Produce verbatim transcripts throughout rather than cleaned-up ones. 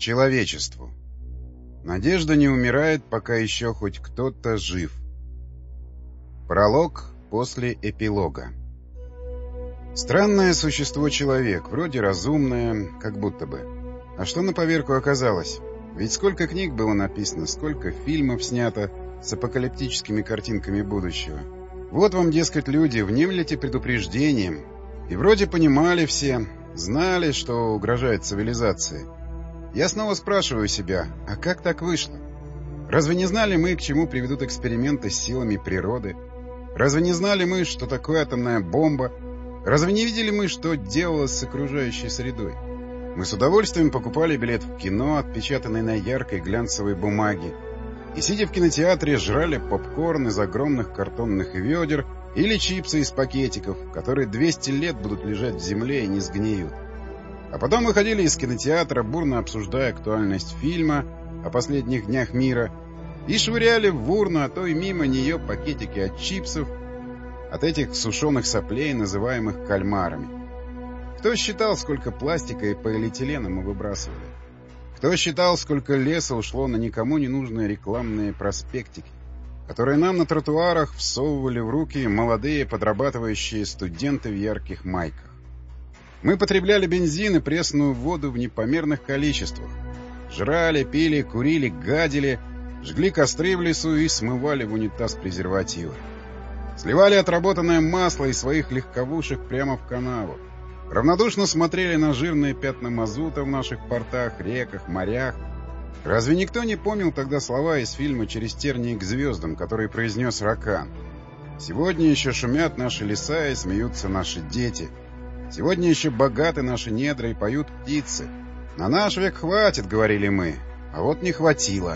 Человечеству. Надежда не умирает, пока еще хоть кто-то жив. Пролог после эпилога. Странное существо человек, вроде разумное, как будто бы. А что на поверку оказалось? Ведь сколько книг было написано, сколько фильмов снято с апокалиптическими картинками будущего. Вот вам, дескать, люди, внемлите предупреждением. И вроде понимали все, знали, что угрожает цивилизации. Я снова спрашиваю себя, а как так вышло? Разве не знали мы, к чему приведут эксперименты с силами природы? Разве не знали мы, что такое атомная бомба? Разве не видели мы, что делалось с окружающей средой? Мы с удовольствием покупали билет в кино, отпечатанный на яркой глянцевой бумаге, и, сидя в кинотеатре, жрали попкорн из огромных картонных ведер или чипсы из пакетиков, которые двести лет будут лежать в земле и не сгниют. А потом выходили из кинотеатра, бурно обсуждая актуальность фильма о последних днях мира, и швыряли в урну, а то и мимо нее пакетики от чипсов, от этих сушеных соплей, называемых кальмарами. Кто считал, сколько пластика и полиэтилена мы выбрасывали? Кто считал, сколько леса ушло на никому не нужные рекламные проспектики, которые нам на тротуарах всовывали в руки молодые подрабатывающие студенты в ярких майках? Мы потребляли бензин и пресную воду в непомерных количествах. Жрали, пили, курили, гадили, жгли костры в лесу и смывали в унитаз презервативы. Сливали отработанное масло из своих легковушек прямо в канаву. Равнодушно смотрели на жирные пятна мазута в наших портах, реках, морях. Разве никто не помнил тогда слова из фильма «Через тернии к звездам», который произнес Ракан? «Сегодня еще шумят наши леса и смеются наши дети. Сегодня еще богаты наши недра и поют птицы. На наш век хватит, — говорили мы, — а вот не хватило».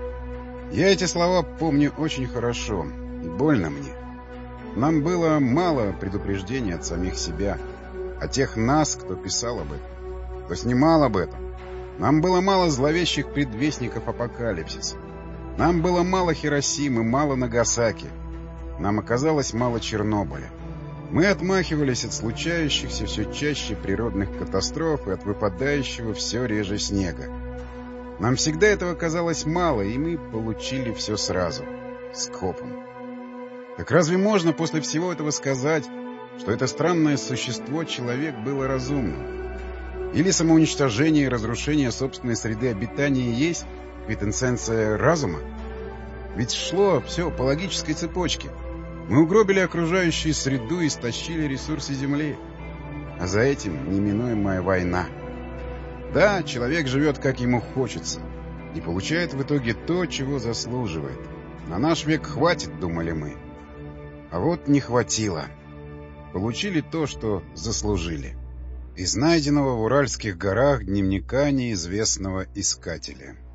Я эти слова помню очень хорошо, и больно мне. Нам было мало предупреждений от самих себя, от тех нас, кто писал об этом, кто снимал об этом. Нам было мало зловещих предвестников апокалипсиса. Нам было мало Хиросимы, мало Нагасаки. Нам оказалось мало Чернобыля. Мы отмахивались от случающихся все чаще природных катастроф и от выпадающего все реже снега. Нам всегда этого казалось мало, и мы получили все сразу, скопом. Так разве можно после всего этого сказать, что это странное существо человек было разумным? Или самоуничтожение и разрушение собственной среды обитания есть квинтэссенция разума? Ведь шло все по логической цепочке. Мы угробили окружающую среду и истощили ресурсы Земли. А за этим неминуемая война. Да, человек живет, как ему хочется, и получает в итоге то, чего заслуживает. На наш век хватит, думали мы. А вот не хватило. Получили то, что заслужили. Из найденного в Уральских горах дневника неизвестного искателя.